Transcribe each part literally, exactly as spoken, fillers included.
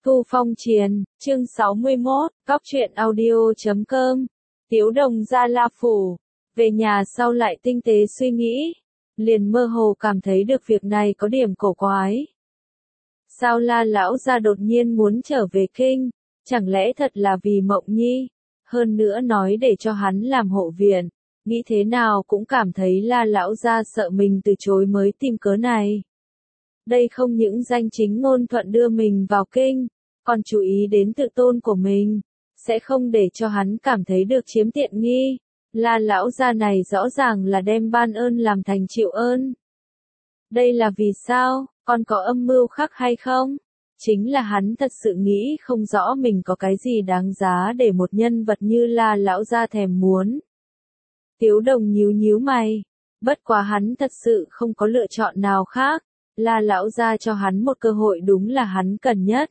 Thu Phong Triền, chương sáu mươi mốt, cóc truyện audio chấm com. Tiếu Đồng ra La Phủ, về nhà sau lại tinh tế suy nghĩ, liền mơ hồ cảm thấy được việc này có điểm cổ quái. Sao La lão gia đột nhiên muốn trở về kinh, chẳng lẽ thật là vì Mộng Nhi, hơn nữa nói để cho hắn làm hộ viện, nghĩ thế nào cũng cảm thấy La lão gia sợ mình từ chối mới tìm cớ này. Đây không những danh chính ngôn thuận đưa mình vào kinh, còn chú ý đến tự tôn của mình, sẽ không để cho hắn cảm thấy được chiếm tiện nghi. La lão gia này rõ ràng là đem ban ơn làm thành chịu ơn. Đây là vì sao, còn có âm mưu khác hay không? Chính là hắn thật sự nghĩ không rõ mình có cái gì đáng giá để một nhân vật như La lão gia thèm muốn. Tiếu Đồng nhíu nhíu mày, bất quá hắn thật sự không có lựa chọn nào khác. La lão gia cho hắn một cơ hội đúng là hắn cần nhất.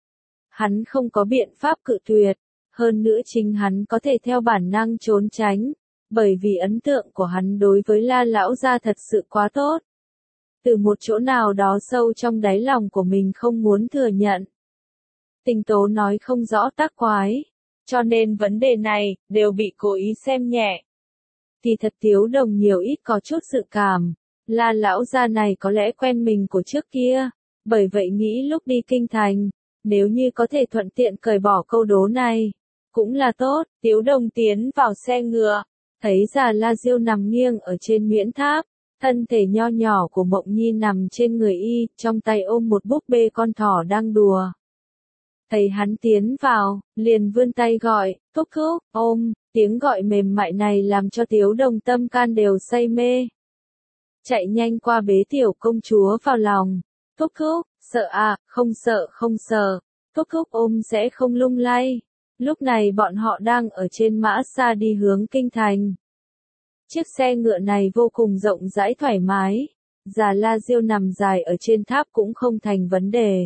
Hắn không có biện pháp cự tuyệt, hơn nữa chính hắn có thể theo bản năng trốn tránh, bởi vì ấn tượng của hắn đối với La lão gia thật sự quá tốt. Từ một chỗ nào đó sâu trong đáy lòng của mình không muốn thừa nhận. Tình tố nói không rõ tác quái, cho nên vấn đề này đều bị cố ý xem nhẹ. Thì thật Tiếu Đồng nhiều ít có chút dự cảm. La lão gia này có lẽ quen mình của trước kia, bởi vậy nghĩ lúc đi kinh thành, nếu như có thể thuận tiện cởi bỏ câu đố này, cũng là tốt. Tiếu Đồng tiến vào xe ngựa, thấy Già La Diêu nằm nghiêng ở trên Nguyễn Tháp, thân thể nho nhỏ của Mộng Nhi nằm trên người y, trong tay ôm một búp bê con thỏ đang đùa. Thấy hắn tiến vào, liền vươn tay gọi, thúc thúc, ôm, tiếng gọi mềm mại này làm cho Tiếu Đồng tâm can đều say mê. Chạy nhanh qua bế tiểu công chúa vào lòng, thúc thúc, sợ à, không sợ không sợ, thúc thúc ôm sẽ không lung lay. Lúc này bọn họ đang ở trên mã xa đi hướng kinh thành. Chiếc xe ngựa này vô cùng rộng rãi thoải mái, Già La Diêu nằm dài ở trên tháp cũng không thành vấn đề.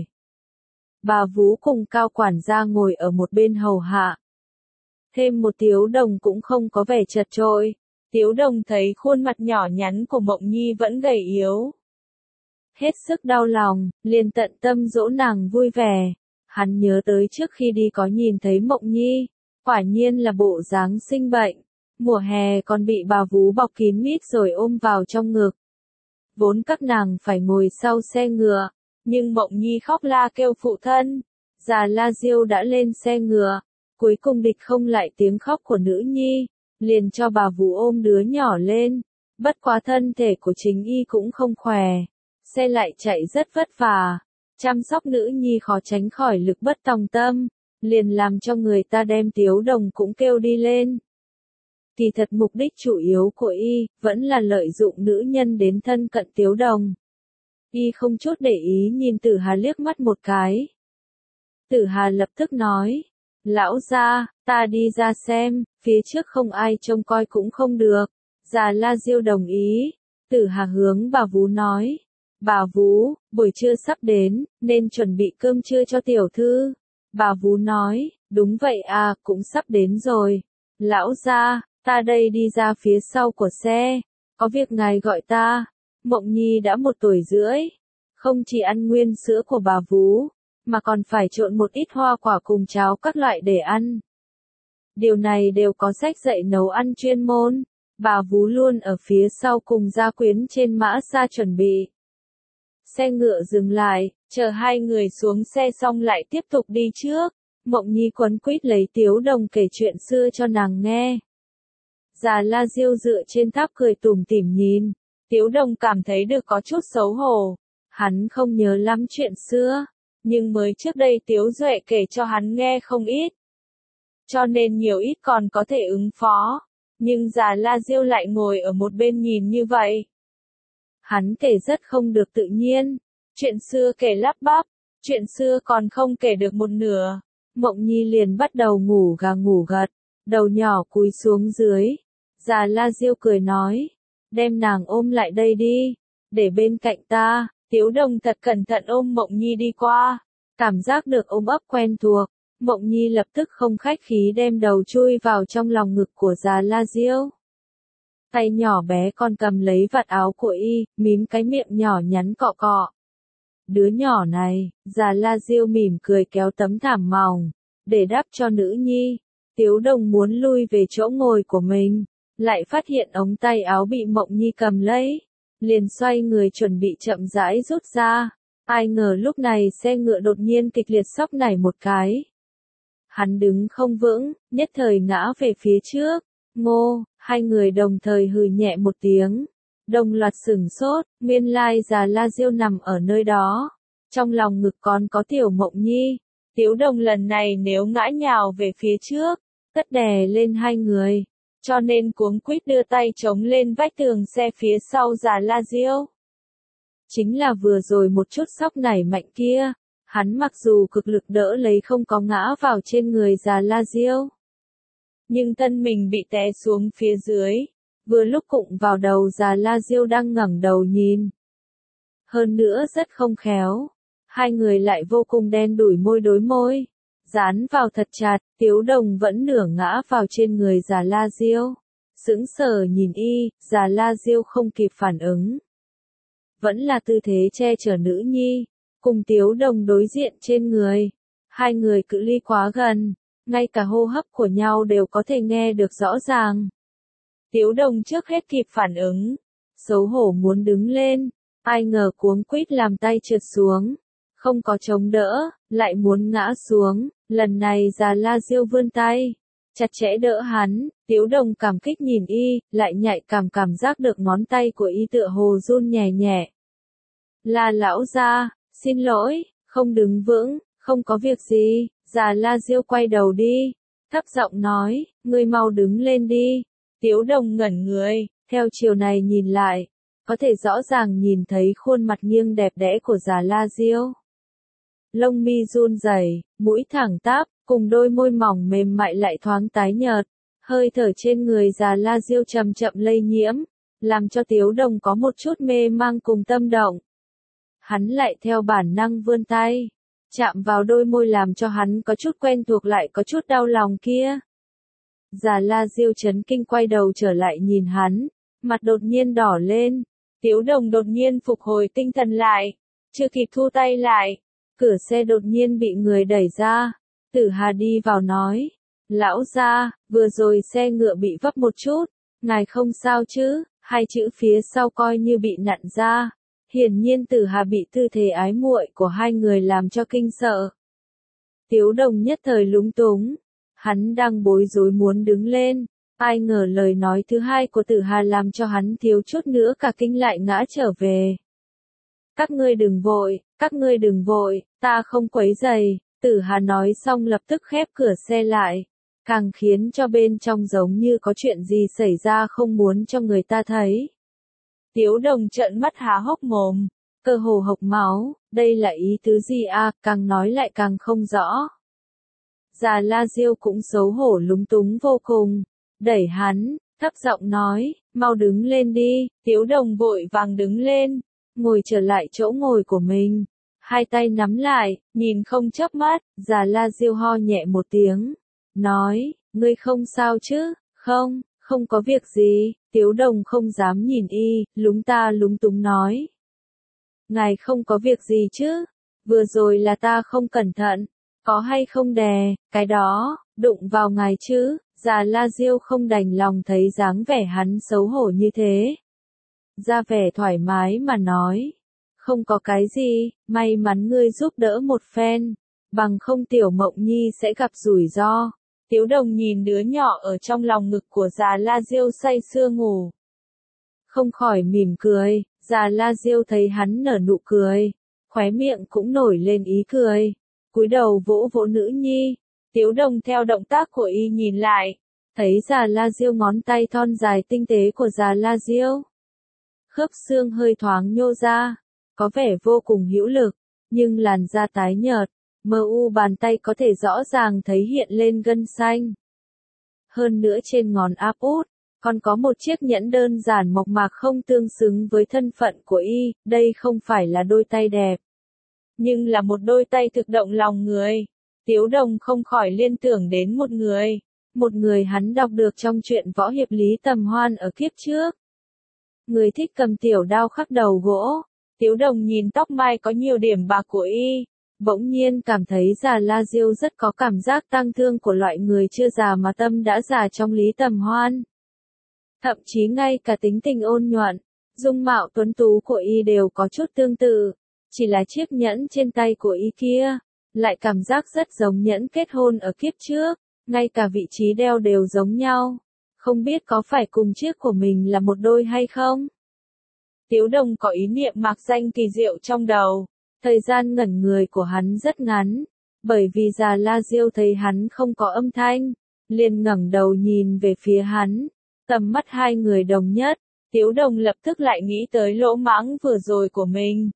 Bà Vú cùng Cao quản gia ngồi ở một bên hầu hạ. Thêm một Tiếu Đồng cũng không có vẻ chật chội. Tiếu Đồng thấy khuôn mặt nhỏ nhắn của Mộng Nhi vẫn gầy yếu. Hết sức đau lòng, liền tận tâm dỗ nàng vui vẻ. Hắn nhớ tới trước khi đi có nhìn thấy Mộng Nhi, quả nhiên là bộ dáng sinh bệnh. Mùa hè còn bị bà Vú bọc kín mít rồi ôm vào trong ngực. Vốn các nàng phải ngồi sau xe ngựa, nhưng Mộng Nhi khóc la kêu phụ thân. Già La Diêu đã lên xe ngựa, cuối cùng địch không lại tiếng khóc của nữ nhi, liền cho bà Vú ôm đứa nhỏ lên. Bất quá thân thể của chính y cũng không khỏe, xe lại chạy rất vất vả, chăm sóc nữ nhi khó tránh khỏi lực bất tòng tâm, liền làm cho người ta đem Tiếu Đồng cũng kêu đi lên. Kỳ thật mục đích chủ yếu của y vẫn là lợi dụng nữ nhân đến thân cận Tiếu Đồng. Y không chút để ý nhìn Tử Hà liếc mắt một cái. Tử Hà lập tức nói, lão gia, ta đi ra xem, phía trước không ai trông coi cũng không được. Già La Diêu đồng ý. Tử Hà hướng bà Vú nói, bà Vú, buổi trưa sắp đến, nên chuẩn bị cơm trưa cho tiểu thư. Bà Vú nói, đúng vậy à, cũng sắp đến rồi. Lão gia, ta đây đi ra phía sau của xe, có việc ngài gọi ta. Mộng Nhi đã một tuổi rưỡi, không chỉ ăn nguyên sữa của bà Vú, mà còn phải trộn một ít hoa quả cùng cháo các loại để ăn. Điều này đều có sách dạy nấu ăn chuyên môn. Bà Vú luôn ở phía sau cùng gia quyến trên mã xa chuẩn bị. Xe ngựa dừng lại, chờ hai người xuống xe xong lại tiếp tục đi trước. Mộng Nhi quấn quýt lấy Tiếu Đồng kể chuyện xưa cho nàng nghe. Già La Diêu dựa trên tháp cười tủm tỉm nhìn. Tiếu Đồng cảm thấy được có chút xấu hổ. Hắn không nhớ lắm chuyện xưa, nhưng mới trước đây Tiếu Duệ kể cho hắn nghe không ít. Cho nên nhiều ít còn có thể ứng phó. Nhưng Già La Diêu lại ngồi ở một bên nhìn như vậy. Hắn kể rất không được tự nhiên. Chuyện xưa kể lắp bắp, chuyện xưa còn không kể được một nửa. Mộng Nhi liền bắt đầu ngủ gà ngủ gật, đầu nhỏ cúi xuống dưới. Già La Diêu cười nói, đem nàng ôm lại đây đi, để bên cạnh ta. Tiếu Đồng thật cẩn thận ôm Mộng Nhi đi qua, cảm giác được ôm ấp quen thuộc. Mộng Nhi lập tức không khách khí đem đầu chui vào trong lòng ngực của Già La Diêu. Tay nhỏ bé còn cầm lấy vạt áo của y, mím cái miệng nhỏ nhắn cọ cọ. Đứa nhỏ này, Già La Diêu mỉm cười kéo tấm thảm mỏng, để đắp cho nữ nhi. Tiếu Đồng muốn lui về chỗ ngồi của mình, lại phát hiện ống tay áo bị Mộng Nhi cầm lấy, liền xoay người chuẩn bị chậm rãi rút ra. Ai ngờ lúc này xe ngựa đột nhiên kịch liệt sóc nảy một cái. Hắn đứng không vững, nhất thời ngã về phía trước. Ngô, hai người đồng thời hừ nhẹ một tiếng. Đồng loạt sửng sốt, nguyên lai Già La Diêu nằm ở nơi đó. Trong lòng ngực còn có Tiểu Mộng Nhi. Tiếu Đồng lần này nếu ngã nhào về phía trước, tất đè lên hai người. Cho nên cuống quýt đưa tay chống lên vách tường xe phía sau Già La Diêu. Chính là vừa rồi một chút sóc nảy mạnh kia, hắn mặc dù cực lực đỡ lấy không có ngã vào trên người Già La Diêu. Nhưng thân mình bị té xuống phía dưới, vừa lúc cụng vào đầu Già La Diêu đang ngẩng đầu nhìn. Hơn nữa rất không khéo, hai người lại vô cùng đen đủi môi đối môi, dán vào thật chặt. Tiếu Đồng vẫn nửa ngã vào trên người Già La Diêu, sững sờ nhìn y. Già La Diêu không kịp phản ứng, vẫn là tư thế che chở nữ nhi, cùng Tiếu Đồng đối diện trên người. Hai người cự ly quá gần, ngay cả hô hấp của nhau đều có thể nghe được rõ ràng. Tiếu Đồng trước hết kịp phản ứng, xấu hổ muốn đứng lên, ai ngờ cuống quýt làm tay trượt xuống, không có chống đỡ, lại muốn ngã xuống. Lần này Già La Diêu vươn tay, chặt chẽ đỡ hắn. Tiếu Đồng cảm kích nhìn y, lại nhạy cảm cảm giác được ngón tay của y tựa hồ run nhẹ nhẹ. Là lão gia, xin lỗi, không đứng vững, không có việc gì. Già La Diêu quay đầu đi, thấp giọng nói, ngươi mau đứng lên đi. Tiếu Đồng ngẩn người, theo chiều này nhìn lại, có thể rõ ràng nhìn thấy khuôn mặt nghiêng đẹp đẽ của Già La Diêu. Lông mi run rẩy, mũi thẳng tắp, cùng đôi môi mỏng mềm mại lại thoáng tái nhợt. Hơi thở trên người Già La Diêu chậm chậm lây nhiễm, làm cho Tiếu Đồng có một chút mê mang cùng tâm động. Hắn lại theo bản năng vươn tay, chạm vào đôi môi làm cho hắn có chút quen thuộc lại có chút đau lòng kia. Già La Diêu chấn kinh quay đầu trở lại nhìn hắn, mặt đột nhiên đỏ lên. Tiếu Đồng đột nhiên phục hồi tinh thần lại, chưa kịp thu tay lại, cửa xe đột nhiên bị người đẩy ra. Tử Hà đi vào nói, lão gia, vừa rồi xe ngựa bị vấp một chút, ngài không sao chứ? Hai chữ phía sau coi như bị nặn ra. Hiển nhiên Tử Hà bị tư thế ái muội của hai người làm cho kinh sợ. Tiếu Đồng nhất thời lúng túng, hắn đang bối rối muốn đứng lên, ai ngờ lời nói thứ hai của Tử Hà làm cho hắn thiếu chút nữa cả kinh lại ngã trở về. Các ngươi đừng vội, các ngươi đừng vội, ta không quấy rầy. Tử Hà nói xong lập tức khép cửa xe lại, càng khiến cho bên trong giống như có chuyện gì xảy ra không muốn cho người ta thấy. Tiếu Đồng trợn mắt há hốc mồm, cơ hồ hộc máu, đây là ý tứ gì à, càng nói lại càng không rõ. Già La Diêu cũng xấu hổ lúng túng vô cùng, đẩy hắn, thấp giọng nói, mau đứng lên đi. Tiếu Đồng vội vàng đứng lên, ngồi trở lại chỗ ngồi của mình, hai tay nắm lại, nhìn không chớp mắt. Già La Diêu ho nhẹ một tiếng, nói, ngươi không sao chứ? Không, không có việc gì. Tiếu Đồng không dám nhìn y, lúng ta lúng túng nói, ngài không có việc gì chứ? Vừa rồi là ta không cẩn thận, có hay không đè, cái đó, đụng vào ngài chứ? Già La Diêu không đành lòng thấy dáng vẻ hắn xấu hổ như thế, ra vẻ thoải mái mà nói, không có cái gì, may mắn ngươi giúp đỡ một phen, bằng không Tiểu Mộng Nhi sẽ gặp rủi ro. Tiếu Đồng nhìn đứa nhỏ ở trong lòng ngực của Già La Diêu say sưa ngủ, không khỏi mỉm cười. Già La Diêu thấy hắn nở nụ cười, khóe miệng cũng nổi lên ý cười, cúi đầu vỗ vỗ nữ nhi. Tiếu Đồng theo động tác của y nhìn lại, thấy Già La Diêu ngón tay thon dài tinh tế của Già La Diêu, khớp xương hơi thoáng nhô ra, có vẻ vô cùng hữu lực, nhưng làn da tái nhợt, mờ u bàn tay có thể rõ ràng thấy hiện lên gân xanh. Hơn nữa trên ngón áp út, còn có một chiếc nhẫn đơn giản mộc mạc không tương xứng với thân phận của y. Đây không phải là đôi tay đẹp, nhưng là một đôi tay thực động lòng người. Tiếu Đồng không khỏi liên tưởng đến một người, một người hắn đọc được trong truyện võ hiệp Lý Tầm Hoan ở kiếp trước. Người thích cầm tiểu đao khắc đầu gỗ, Tiếu Đồng nhìn tóc mai có nhiều điểm bạc của y, bỗng nhiên cảm thấy Già La Diêu rất có cảm giác tang thương của loại người chưa già mà tâm đã già trong Lý Tầm Hoan. Thậm chí ngay cả tính tình ôn nhuận, dung mạo tuấn tú của y đều có chút tương tự, chỉ là chiếc nhẫn trên tay của y kia, lại cảm giác rất giống nhẫn kết hôn ở kiếp trước, ngay cả vị trí đeo đều giống nhau, không biết có phải cùng chiếc của mình là một đôi hay không. Tiếu Đồng có ý niệm mạc danh kỳ diệu trong đầu, thời gian ngẩn người của hắn rất ngắn, bởi vì Già La Diêu thấy hắn không có âm thanh, liền ngẩng đầu nhìn về phía hắn, tầm mắt hai người đồng nhất, Tiếu Đồng lập tức lại nghĩ tới lỗ mãng vừa rồi của mình.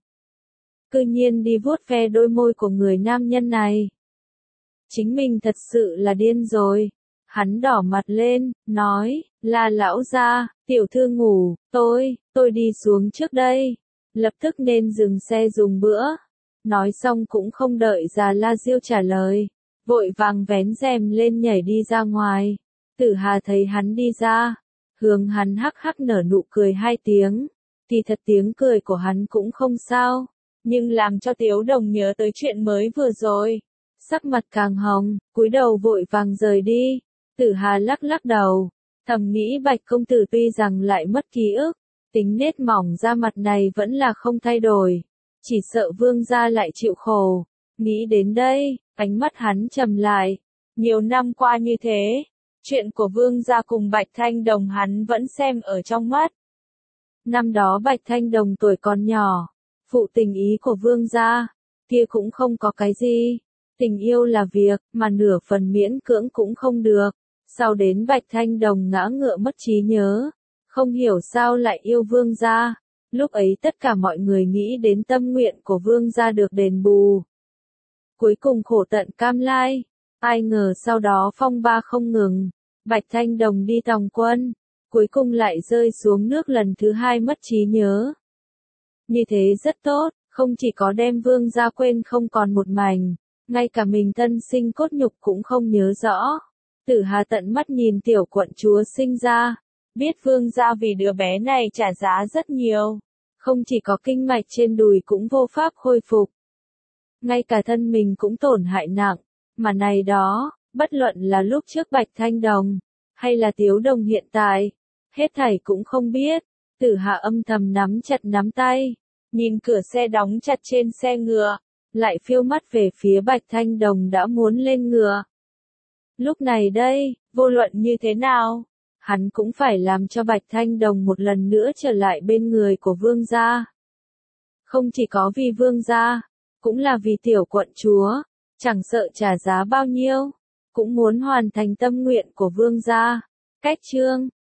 Cư nhiên đi vuốt ve đôi môi của người nam nhân này. Chính mình thật sự là điên rồi. Hắn đỏ mặt lên, nói, là lão gia, tiểu thư ngủ, tôi, tôi đi xuống trước đây. Lập tức nên dừng xe dùng bữa. Nói xong cũng không đợi Già La Diêu trả lời. Vội vàng vén rèm lên nhảy đi ra ngoài. Tử Hà thấy hắn đi ra. Hướng hắn hắc hắc nở nụ cười hai tiếng. Thì thật tiếng cười của hắn cũng không sao. Nhưng làm cho Tiếu Đồng nhớ tới chuyện mới vừa rồi. Sắc mặt càng hồng, cúi đầu vội vàng rời đi. Tử Hà lắc lắc đầu, thầm nghĩ Bạch công tử tuy rằng lại mất ký ức, tính nết mỏng da mặt này vẫn là không thay đổi, chỉ sợ vương gia lại chịu khổ. Nghĩ đến đây, ánh mắt hắn trầm lại. Nhiều năm qua như thế, chuyện của vương gia cùng Bạch Thanh Đồng hắn vẫn xem ở trong mắt. Năm đó Bạch Thanh Đồng tuổi còn nhỏ, phụ tình ý của vương gia, kia cũng không có cái gì. Tình yêu là việc, mà nửa phần miễn cưỡng cũng không được. Sau đến Bạch Thanh Đồng ngã ngựa mất trí nhớ, không hiểu sao lại yêu vương gia. Lúc ấy tất cả mọi người nghĩ đến tâm nguyện của vương gia được đền bù. Cuối cùng khổ tận cam lai, ai ngờ sau đó phong ba không ngừng, Bạch Thanh Đồng đi tòng quân, cuối cùng lại rơi xuống nước lần thứ hai mất trí nhớ. Như thế rất tốt, không chỉ có đem vương gia quên không còn một mảnh, ngay cả mình thân sinh cốt nhục cũng không nhớ rõ. Tử Hà tận mắt nhìn tiểu quận chúa sinh ra, biết vương gia vì đứa bé này trả giá rất nhiều, không chỉ có kinh mạch trên đùi cũng vô pháp khôi phục. Ngay cả thân mình cũng tổn hại nặng, mà này đó, bất luận là lúc trước Bạch Thanh Đồng, hay là Tiếu Đồng hiện tại, hết thảy cũng không biết. Tử Hà âm thầm nắm chặt nắm tay, nhìn cửa xe đóng chặt trên xe ngựa, lại phiêu mắt về phía Bạch Thanh Đồng đã muốn lên ngựa. Lúc này đây, vô luận như thế nào, hắn cũng phải làm cho Bạch Thanh Đồng một lần nữa trở lại bên người của vương gia. Không chỉ có vì vương gia, cũng là vì tiểu quận chúa, chẳng sợ trả giá bao nhiêu, cũng muốn hoàn thành tâm nguyện của vương gia. Cách chương